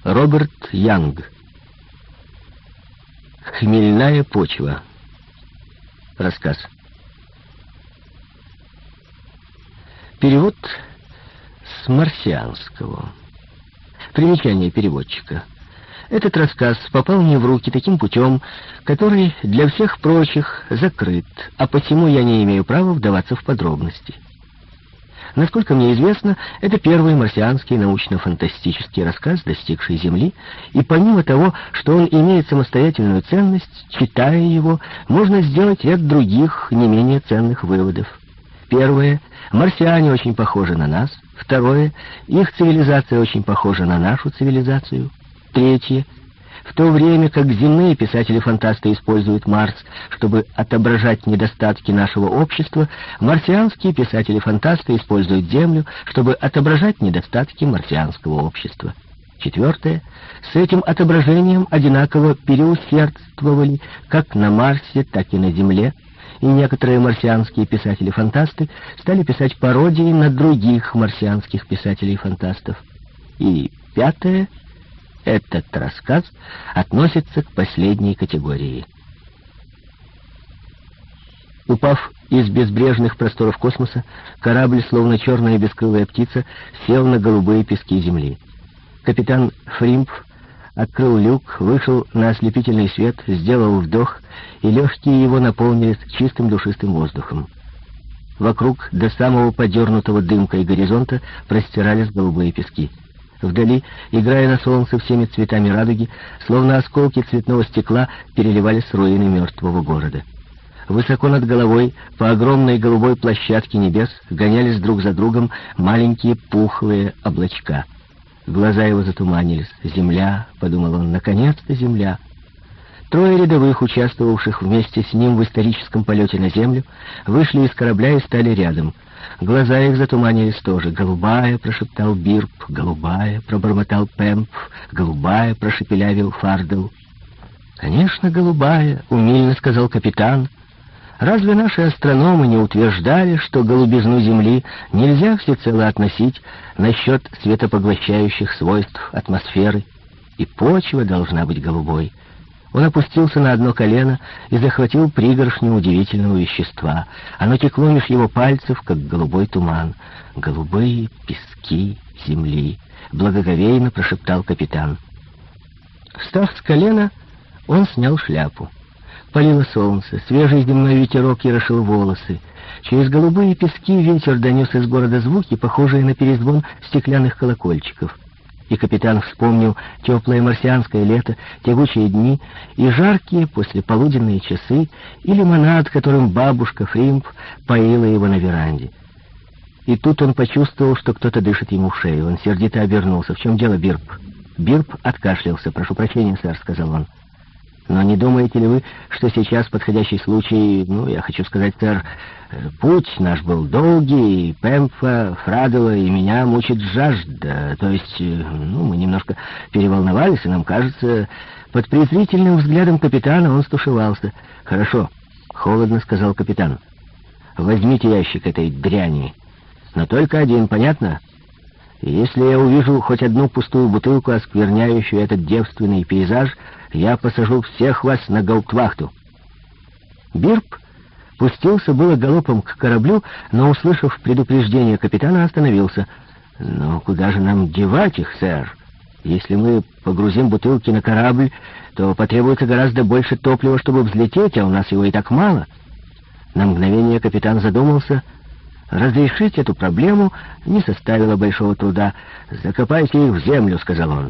Роберт Янг. «Хмельная почва». Рассказ. Перевод с марсианского. Примечание переводчика. Этот рассказ попал мне в руки таким путем, который для всех прочих закрыт, а посему я не имею права вдаваться в подробности. Насколько мне известно, это первый марсианский научно-фантастический рассказ, достигший Земли, и помимо того, что он имеет самостоятельную ценность, читая его, можно сделать ряд других, не менее ценных выводов. Первое. Марсиане очень похожи на нас. Второе. Их цивилизация очень похожа на нашу цивилизацию. Третье. В то время как земные писатели-фантасты используют Марс, чтобы отображать недостатки нашего общества, марсианские писатели-фантасты используют Землю, чтобы отображать недостатки марсианского общества. Четвертое. С этим отображением одинаково переусердствовали как на Марсе, так и на Земле, и некоторые марсианские писатели-фантасты стали писать пародии на других марсианских писателей-фантастов. И пятое. Этот рассказ относится к последней категории. Упав из безбрежных просторов космоса, корабль, словно черная бескрылая птица, сел на голубые пески Земли. Капитан Фримп открыл люк, вышел на ослепительный свет, сделал вдох, и легкие его наполнились чистым душистым воздухом. Вокруг до самого подернутого дымкой горизонта простирались голубые пески. Вдали, играя на солнце всеми цветами радуги, словно осколки цветного стекла, переливались руины мертвого города. Высоко над головой, по огромной голубой площадке небес, гонялись друг за другом маленькие пухлые облачка. Глаза его затуманились. «Земля», — подумал он, — «наконец-то земля». Трое рядовых, участвовавших вместе с ним в историческом полете на Землю, вышли из корабля и стали рядом. Глаза их затуманились тоже. «Голубая», — прошептал Бирп. «Голубая», — пробормотал Пэмп. «Голубая», — прошепелявил Фардел. «Конечно, голубая», — умильно сказал капитан. «Разве наши астрономы не утверждали, что голубизну Земли нельзя всецело относить насчет светопоглощающих свойств атмосферы? И почва должна быть голубой». Он опустился на одно колено и захватил пригоршню удивительного вещества. Оно текло меж его пальцев, как голубой туман. «Голубые пески земли», — благоговейно прошептал капитан. Встав с колена, он снял шляпу. Палило солнце, свежий земной ветерок ерошил волосы. Через голубые пески ветер донес из города звуки, похожие на перезвон стеклянных колокольчиков. И капитан вспомнил теплое марсианское лето, тягучие дни и жаркие послеполуденные часы, и лимонад, которым бабушка Фримп поила его на веранде. И тут он почувствовал, что кто-то дышит ему в шею. Он сердито обернулся. «В чем дело, Бирп?» Бирп откашлялся. «Прошу прощения, сэр», — сказал он. «Но не думаете ли вы, что сейчас подходящий случай, я хочу сказать, сэр, путь наш был долгий, и Пэмпа, Фрадела и меня мучит жажда, то есть, мы немножко переволновались, и нам кажется...» Под презрительным взглядом капитана он стушевался. «Хорошо», — холодно сказал капитан. «Возьмите ящик этой дряни, но только один, понятно? И если я увижу хоть одну пустую бутылку, оскверняющую этот девственный пейзаж, я посажу всех вас на гауптвахту». Бирп пустился было галопом к кораблю, но, услышав предупреждение капитана, остановился. «Но куда же нам девать их, сэр? Если мы погрузим бутылки на корабль, то потребуется гораздо больше топлива, чтобы взлететь, а у нас его и так мало». На мгновение капитан задумался. Разрешить эту проблему не составило большого труда. «Закопайте их в землю», — сказал он.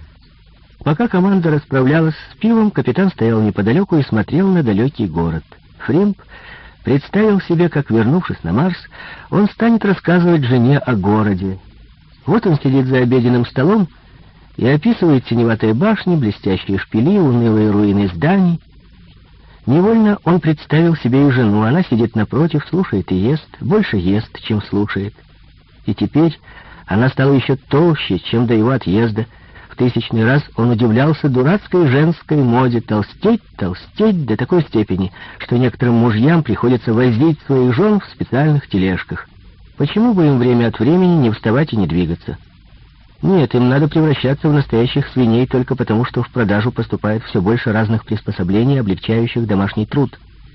Пока команда расправлялась с пивом, капитан стоял неподалеку и смотрел на далекий город. Фримп представил себе, как, вернувшись на Марс, он станет рассказывать жене о городе. Вот он сидит за обеденным столом и описывает синеватые башни, блестящие шпили, унылые руины зданий. Невольно он представил себе и жену. Она сидит напротив, слушает и ест, больше ест, чем слушает. И теперь она стала еще толще, чем до его отъезда. В 1000-й раз он удивлялся дурацкой женской моде толстеть до такой степени, что некоторым мужьям приходится возить своих жен в специальных тележках. Почему бы им время от времени не вставать и не двигаться? Нет, им надо превращаться в настоящих свиней только потому, что в продажу поступает все больше разных приспособлений, облегчающих домашний труд.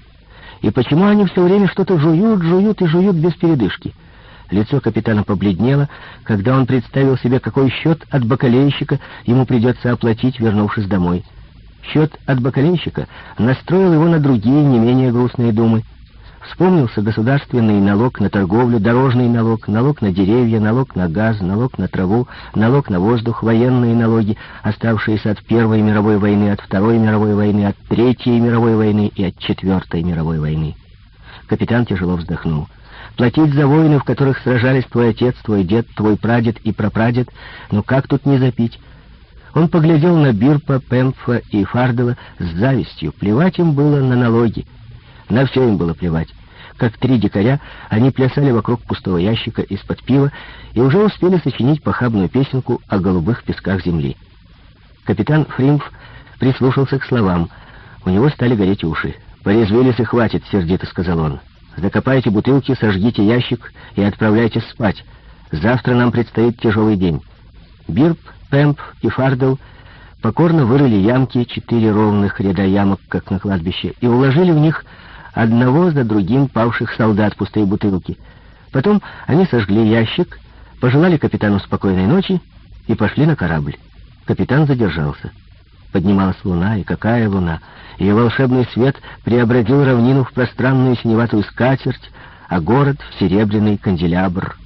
И почему они все время что-то жуют, жуют и жуют без передышки? Лицо капитана побледнело, когда он представил себе, какой счет от бакалейщика ему придется оплатить, вернувшись домой. Счет от бакалейщика настроил его на другие, не менее грустные думы. Вспомнился государственный налог на торговлю, дорожный налог, налог на деревья, налог на газ, налог на траву, налог на воздух, военные налоги, оставшиеся от Первой мировой войны, от Второй мировой войны, от Третьей мировой войны и от Четвертой мировой войны. Капитан тяжело вздохнул. Платить за войны, в которых сражались твой отец, твой дед, твой прадед и прапрадед, ну как тут не запить? Он поглядел на Бирпа, Пемпфа и Фардела с завистью. Плевать им было на налоги. На все им было плевать. Как три дикаря, они плясали вокруг пустого ящика из-под пива и уже успели сочинить похабную песенку о голубых песках земли. Капитан Фримф прислушался к словам. У него стали гореть уши. «Порезвились и хватит», — сердито сказал он. «Закопайте бутылки, сожгите ящик и отправляйтесь спать. Завтра нам предстоит тяжелый день». Бирп, Пемп и Фардел покорно вырыли ямки, 4 ровных ряда ямок, как на кладбище, и уложили в них одного за другим павших солдат пустые бутылки. Потом они сожгли ящик, пожелали капитану спокойной ночи и пошли на корабль. Капитан задержался. Поднималась луна, и какая луна! Ее волшебный свет преобразил равнину в пространную синеватую скатерть, а город в серебряный канделябр.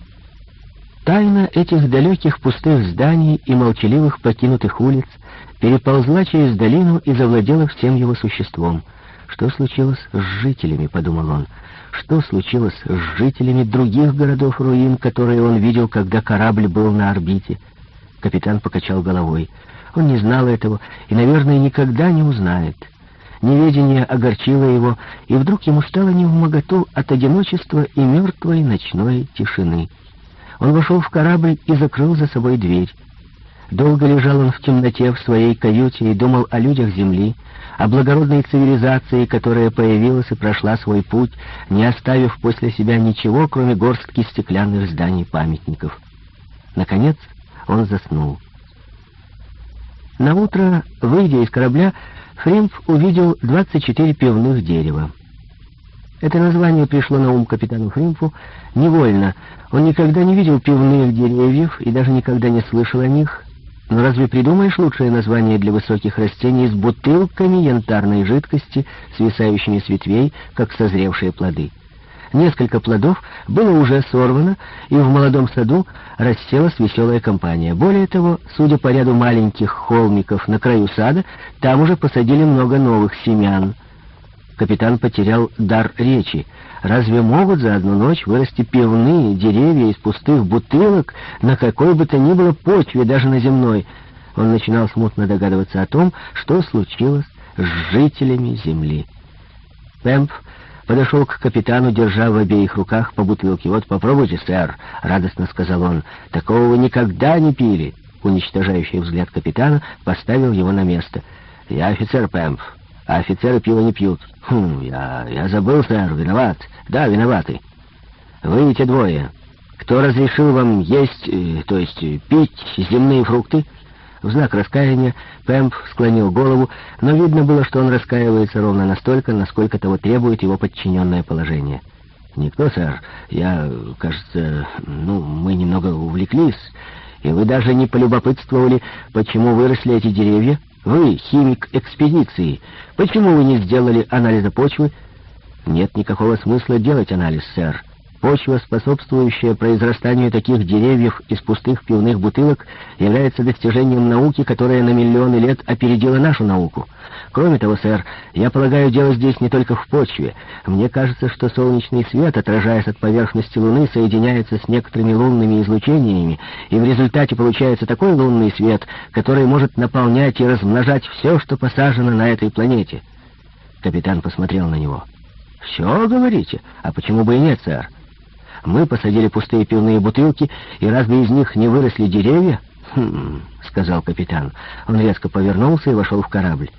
Тайна этих далеких пустых зданий и молчаливых покинутых улиц переползла через долину и завладела всем его существом. «Что случилось с жителями?» — подумал он. «Что случилось с жителями других городов-руин, которые он видел, когда корабль был на орбите?» Капитан покачал головой. Он не знал этого и, наверное, никогда не узнает. Неведение огорчило его, и вдруг ему стало невмоготу от одиночества и мертвой ночной тишины. Он вошел в корабль и закрыл за собой дверь. Долго лежал он в темноте в своей каюте и думал о людях земли, о благородной цивилизации, которая появилась и прошла свой путь, не оставив после себя ничего, кроме горстки стеклянных зданий-памятников. Наконец он заснул. Наутро, выйдя из корабля, Фримф увидел 24 пивных дерева. Это название пришло на ум капитану Фримфу невольно. Он никогда не видел пивных деревьев и даже никогда не слышал о них. Но разве придумаешь лучшее название для высоких растений с бутылками янтарной жидкости, свисающими с ветвей, как созревшие плоды? Несколько плодов было уже сорвано, и в молодом саду расселась веселая компания. Более того, судя по ряду маленьких холмиков на краю сада, там уже посадили много новых семян. Капитан потерял дар речи. Разве могут за одну ночь вырасти пивные деревья из пустых бутылок на какой бы то ни было почве, даже на земной? Он начинал смутно догадываться о том, что случилось с жителями земли. Пемп подошел к капитану, держа в обеих руках по бутылке. «Вот попробуйте, сэр», — радостно сказал он, — «такого вы никогда не пили». Уничтожающий взгляд капитана поставил его на место. «Я офицер, Пемп, а офицеры пиво не пьют». Я забыл, сэр, виноват». «Да, виноваты. Вы эти двое. Кто разрешил вам есть, то есть пить земные фрукты?» В знак раскаяния Пемп склонил голову, но видно было, что он раскаивается ровно настолько, насколько того требует его подчиненное положение. «Никто, сэр. Кажется, мы немного увлеклись, и вы даже не полюбопытствовали, почему выросли эти деревья. Вы, химик экспедиции, почему вы не сделали анализа почвы?» «Нет никакого смысла делать анализ, сэр. Почва, способствующая произрастанию таких деревьев из пустых пивных бутылок, является достижением науки, которая на миллионы лет опередила нашу науку. Кроме того, сэр, я полагаю, дело здесь не только в почве. Мне кажется, что солнечный свет, отражаясь от поверхности Луны, соединяется с некоторыми лунными излучениями, и в результате получается такой лунный свет, который может наполнять и размножать все, что посажено на этой планете». Капитан посмотрел на него. «Все, говорите? А почему бы и нет, сэр? Мы посадили пустые пивные бутылки, и разве из них не выросли деревья?» Сказал капитан. Он резко повернулся и вошел в корабль.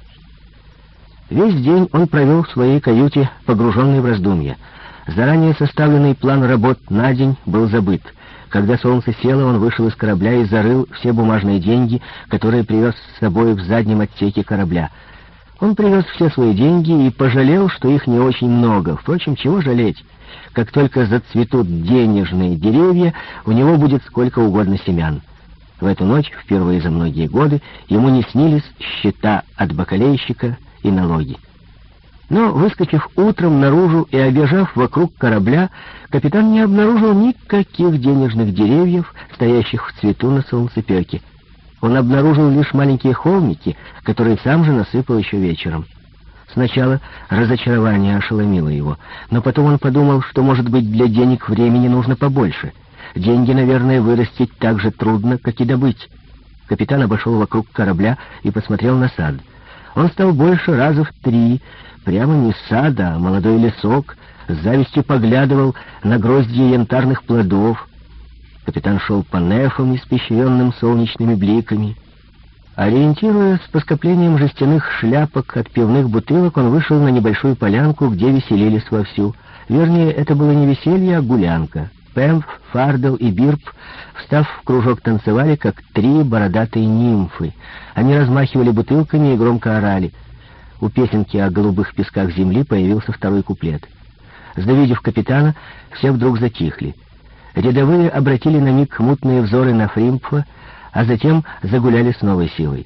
Весь день он провел в своей каюте, погруженный в раздумья. Заранее составленный план работ на день был забыт. Когда солнце село, он вышел из корабля и зарыл все бумажные деньги, которые привез с собой в заднем отсеке корабля. Он привез все свои деньги и пожалел, что их не очень много. Впрочем, чего жалеть? Как только зацветут денежные деревья, у него будет сколько угодно семян. В эту ночь, впервые за многие годы, ему не снились счета от бакалейщика и налоги. Но, выскочив утром наружу и обежав вокруг корабля, капитан не обнаружил никаких денежных деревьев, стоящих в цвету на солнцепёке. Он обнаружил лишь маленькие холмики, которые сам же насыпал еще вечером. Сначала разочарование ошеломило его, но потом он подумал, что, может быть, для денег времени нужно побольше. Деньги, наверное, вырастить так же трудно, как и добыть. Капитан обошел вокруг корабля и посмотрел на сад. Он стал больше раза в 3, прямо не сад, а молодой лесок, с завистью поглядывал на гроздья янтарных плодов. Капитан шел по нефам, испещренным солнечными бликами. Ориентируясь по скоплениям жестяных шляпок от пивных бутылок, он вышел на небольшую полянку, где веселились вовсю. Вернее, это было не веселье, а гулянка. Пемф, Фардел и Бирп, встав в кружок, танцевали, как 3 бородатые нимфы. Они размахивали бутылками и громко орали. У песенки о голубых песках земли появился второй куплет. Завидев капитана, все вдруг затихли. Рядовые обратили на миг мутные взоры на Фримпфа, а затем загуляли с новой силой.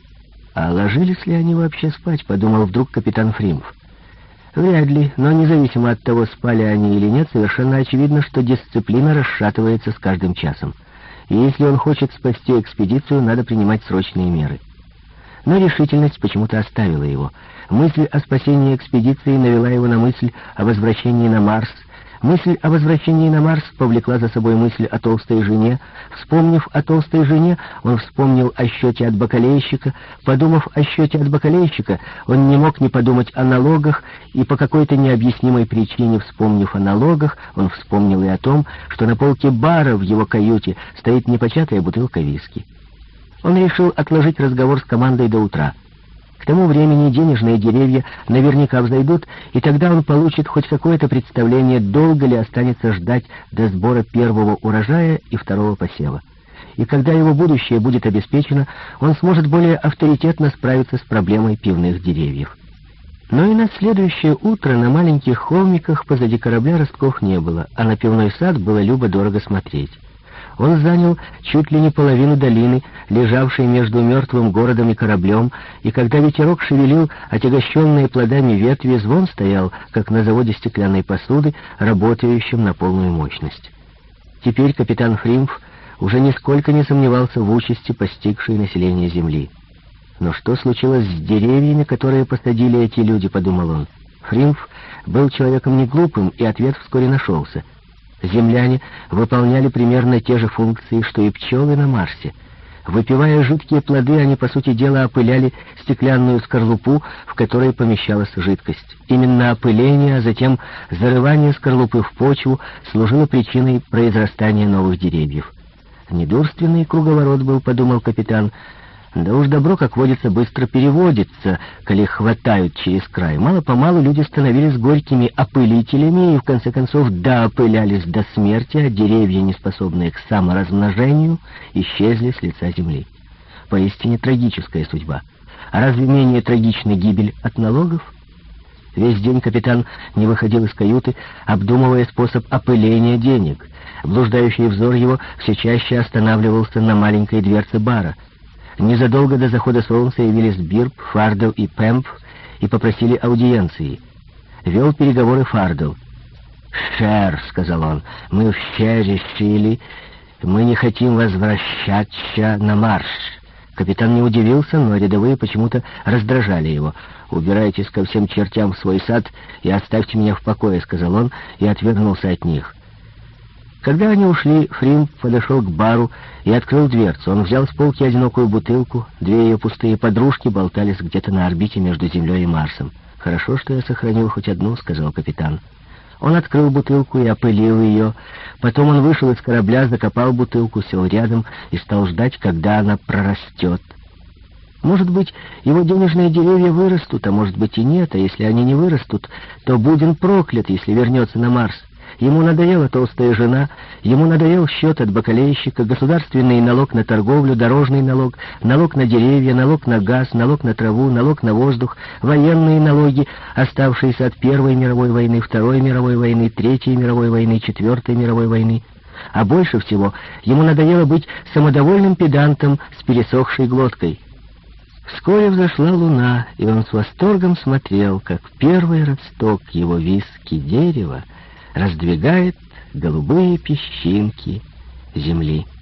«А ложились ли они вообще спать?» — подумал вдруг капитан Фримпф. Вряд ли, но независимо от того, спали они или нет, совершенно очевидно, что дисциплина расшатывается с каждым часом. И если он хочет спасти экспедицию, надо принимать срочные меры. Но решительность почему-то оставила его. Мысль о спасении экспедиции навела его на мысль о возвращении на Марс. Мысль о возвращении на Марс повлекла за собой мысль о толстой жене. Вспомнив о толстой жене, он вспомнил о счете от бакалейщика. Подумав о счете от бакалейщика, он не мог не подумать о налогах, и по какой-то необъяснимой причине, вспомнив о налогах, он вспомнил и о том, что на полке бара в его каюте стоит непочатая бутылка виски. Он решил отложить разговор с командой до утра. К тому времени денежные деревья наверняка взойдут, и тогда он получит хоть какое-то представление, долго ли останется ждать до сбора первого урожая и второго посева. И когда его будущее будет обеспечено, он сможет более авторитетно справиться с проблемой пивных деревьев. Но и на следующее утро на маленьких холмиках позади корабля ростков не было, а на пивной сад было любо-дорого смотреть. Он занял чуть ли не половину долины, лежавшей между мертвым городом и кораблем, и когда ветерок шевелил отягощенные плодами ветви, звон стоял, как на заводе стеклянной посуды, работающем на полную мощность. Теперь капитан Фримпф уже нисколько не сомневался в участи, постигшей население Земли. «Но что случилось с деревьями, которые посадили эти люди?» — подумал он. Фримпф был человеком не глупым, и ответ вскоре нашелся. Земляне выполняли примерно те же функции, что и пчелы на Марсе. Выпивая жидкие плоды, они, по сути дела, опыляли стеклянную скорлупу, в которой помещалась жидкость. Именно опыление, а затем зарывание скорлупы в почву служило причиной произрастания новых деревьев. «Недурственный круговорот был», — подумал капитан. «Да уж добро, как водится, быстро переводится, коли хватают через край. Мало-помалу люди становились горькими опылителями и, в конце концов, доопылялись до смерти, а деревья, неспособные к саморазмножению, исчезли с лица земли. Поистине трагическая судьба. А разве менее трагична гибель от налогов?» Весь день капитан не выходил из каюты, обдумывая способ опыления денег. Блуждающий взор его все чаще останавливался на маленькой дверце бара. Незадолго до захода солнца явились Бирп, Фардел и Пемф и попросили аудиенции. Вел переговоры Фардел. «Шер», — сказал он, — «мы все решили, мы не хотим возвращаться на Марс». Капитан не удивился, но рядовые почему-то раздражали его. «Убирайтесь ко всем чертям в свой сад и оставьте меня в покое», — сказал он и отвернулся от них. Когда они ушли, Фримп подошел к бару и открыл дверцу. Он взял с полки одинокую бутылку, 2 ее пустые подружки болтались где-то на орбите между Землей и Марсом. «Хорошо, что я сохранил хоть одну», — сказал капитан. Он открыл бутылку и опылил ее. Потом он вышел из корабля, закопал бутылку, сел рядом и стал ждать, когда она прорастет. Может быть, его денежные деревья вырастут, а может быть и нет, а если они не вырастут, то будь он проклят, если вернется на Марс. Ему надоела толстая жена, ему надоел счет от бакалейщика, государственный налог на торговлю, дорожный налог, налог на деревья, налог на газ, налог на траву, налог на воздух, военные налоги, оставшиеся от Первой мировой войны, Второй мировой войны, Третьей мировой войны, Четвертой мировой войны. А больше всего ему надоело быть самодовольным педантом с пересохшей глоткой. Вскоре взошла луна, и он с восторгом смотрел, как первый росток его виски дерева раздвигает голубые песчинки земли.